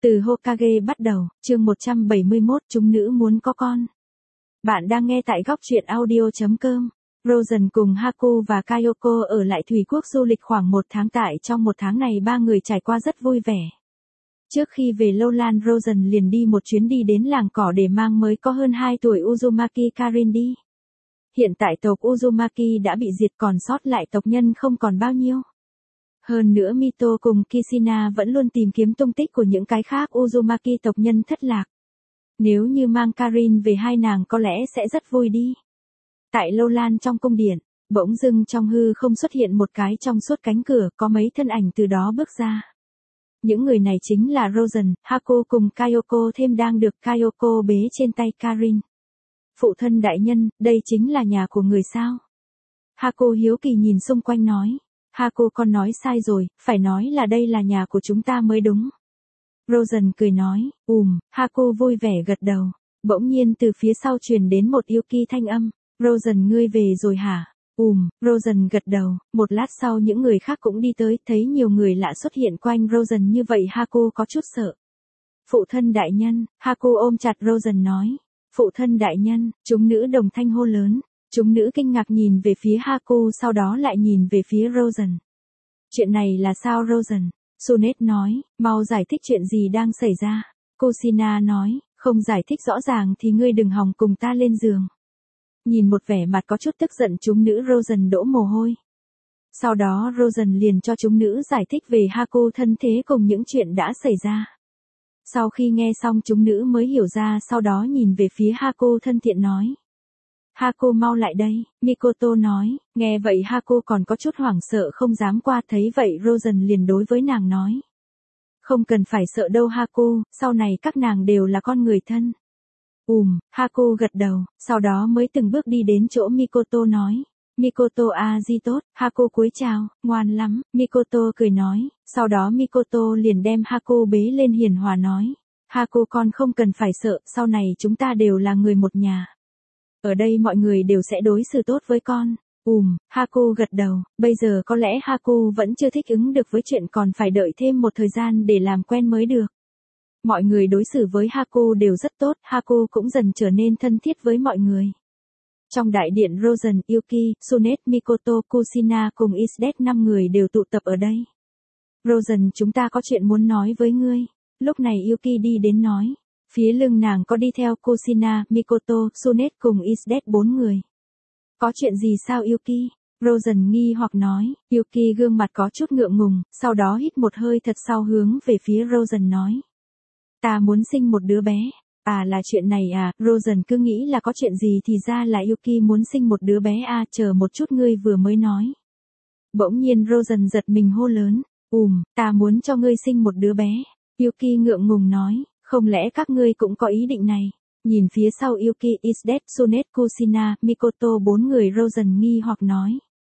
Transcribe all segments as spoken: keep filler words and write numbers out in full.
Từ Hokage bắt đầu, chương một trăm bảy mươi mốt, chúng nữ muốn có con. Bạn đang nghe tại góc truyện audio chấm com. Rosen cùng Haku và Kayoko ở lại Thủy Quốc du lịch khoảng một tháng, tại trong một tháng này ba người trải qua rất vui vẻ. Trước khi về Lâu Lan, Rosen liền đi một chuyến đi đến làng cỏ để mang mới có hơn hai tuổi Uzumaki Karin đi. Hiện tại tộc Uzumaki đã bị diệt, còn sót lại tộc nhân không còn bao nhiêu. Hơn nữa Mito cùng Kishina vẫn luôn tìm kiếm tung tích của những cái khác Uzumaki tộc nhân thất lạc. Nếu như mang Karin về, hai nàng có lẽ sẽ rất vui đi. Tại Lâu Lan trong cung điện, bỗng dưng trong hư không xuất hiện một cái trong suốt cánh cửa, có mấy thân ảnh từ đó bước ra. Những người này chính là Rosen, Haku cùng Kayoko, thêm đang được Kayoko bế trên tay Karin. Phụ thân đại nhân, đây chính là nhà của người sao? Haku hiếu kỳ nhìn xung quanh nói. Haku, con nói sai rồi, phải nói là đây là nhà của chúng ta mới đúng. Rosen cười nói, ùm, Haku vui vẻ gật đầu. Bỗng nhiên từ phía sau truyền đến một Yuki thanh âm. Rosen, ngươi về rồi hả? Ùm, Rosen gật đầu. Một lát sau những người khác cũng đi tới, thấy nhiều người lạ xuất hiện quanh Rosen như vậy, Haku có chút sợ. Phụ thân đại nhân, Haku ôm chặt Rosen nói. Phụ thân đại nhân, chúng nữ đồng thanh hô lớn. Chúng nữ kinh ngạc nhìn về phía Haku, sau đó lại nhìn về phía Rosen. Chuyện này là sao Rosen? Sunet nói, mau giải thích chuyện gì đang xảy ra. Kushina nói, không giải thích rõ ràng thì ngươi đừng hòng cùng ta lên giường. Nhìn một vẻ mặt có chút tức giận chúng nữ, Rosen đổ mồ hôi. Sau đó Rosen liền cho chúng nữ giải thích về Haku thân thế cùng những chuyện đã xảy ra. Sau khi nghe xong chúng nữ mới hiểu ra, sau đó nhìn về phía Haku thân thiện nói. Haku mau lại đây, Mikoto nói. Nghe vậy Haku còn có chút hoảng sợ không dám qua, thấy vậy Rosen liền đối với nàng nói. Không cần phải sợ đâu Haku, sau này các nàng đều là con người thân. Ùm, Haku gật đầu, sau đó mới từng bước đi đến chỗ Mikoto nói. Mikoto a di tốt, Haku cúi chào, ngoan lắm, Mikoto cười nói. Sau đó Mikoto liền đem Haku bế lên hiền hòa nói. Haku, con không cần phải sợ, sau này chúng ta đều là người một nhà. Ở đây mọi người đều sẽ đối xử tốt với con. Ùm, Haku gật đầu, bây giờ có lẽ Haku vẫn chưa thích ứng được với chuyện, còn phải đợi thêm một thời gian để làm quen mới được. Mọi người đối xử với Haku đều rất tốt, Haku cũng dần trở nên thân thiết với mọi người. Trong đại điện, Rosen, Yuki, Sunet, Mikoto, Kushina cùng Isdet năm người đều tụ tập ở đây. Rosen, chúng ta có chuyện muốn nói với ngươi. Lúc này Yuki đi đến nói. Phía lưng nàng có đi theo Kushina, Mikoto, Sunet cùng Isdet bốn người. Có chuyện gì sao Yuki? Rosen nghi hoặc nói. Yuki gương mặt có chút ngượng ngùng, sau đó hít một hơi thật sâu hướng về phía Rosen nói. Ta muốn sinh một đứa bé. À là chuyện này à, Rosen cứ nghĩ là có chuyện gì thì ra là Yuki muốn sinh một đứa bé à, chờ một chút, ngươi vừa mới nói. Bỗng nhiên Rosen giật mình hô lớn. Ùm, ta muốn cho ngươi sinh một đứa bé. Yuki ngượng ngùng nói. Không lẽ các ngươi cũng có ý định này? Nhìn phía sau Yuki, Isdet, Sunet, Kushina, Mikoto bốn người, Rosen nghi hoặc nói.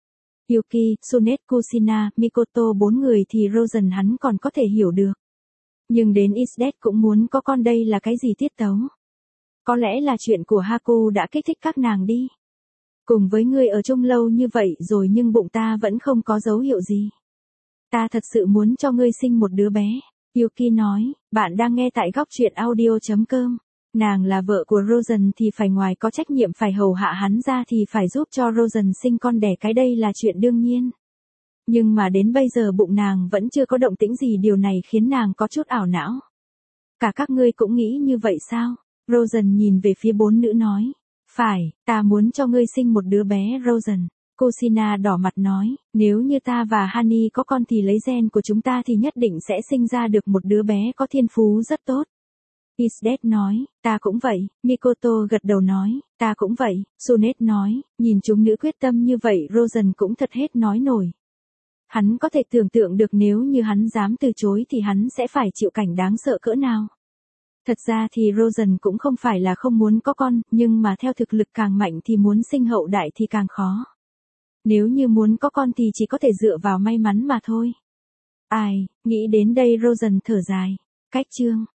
Yuki, Sunet, Kushina, Mikoto bốn người thì Rosen hắn còn có thể hiểu được. Nhưng đến Isdet cũng muốn có con, đây là cái gì tiết tấu? Có lẽ là chuyện của Haku đã kích thích các nàng đi. Cùng với ngươi ở chung lâu như vậy rồi nhưng bụng ta vẫn không có dấu hiệu gì. Ta thật sự muốn cho ngươi sinh một đứa bé. Yuki nói, bạn đang nghe tại góc truyện audio chấm com. Nàng là vợ của Rosen thì phải ngoài có trách nhiệm phải hầu hạ hắn ra thì phải giúp cho Rosen sinh con đẻ cái, đây là chuyện đương nhiên. Nhưng mà đến bây giờ bụng nàng vẫn chưa có động tĩnh gì, điều này khiến nàng có chút ảo não. Cả các ngươi cũng nghĩ như vậy sao? Rosen nhìn về phía bốn nữ nói. Phải, ta muốn cho ngươi sinh một đứa bé Rosen. Kushina đỏ mặt nói, nếu như ta và Hani có con thì lấy gen của chúng ta thì nhất định sẽ sinh ra được một đứa bé có thiên phú rất tốt. Isdet nói, ta cũng vậy. Mikoto gật đầu nói, ta cũng vậy. Sunet nói, nhìn chúng nữ quyết tâm như vậy, Rosen cũng thật hết nói nổi. Hắn có thể tưởng tượng được nếu như hắn dám từ chối thì hắn sẽ phải chịu cảnh đáng sợ cỡ nào. Thật ra thì Rosen cũng không phải là không muốn có con, nhưng mà theo thực lực càng mạnh thì muốn sinh hậu đại thì càng khó. Nếu như muốn có con thì chỉ có thể dựa vào may mắn mà thôi. Ai, nghĩ đến đây Rosen thở dài. Cách chương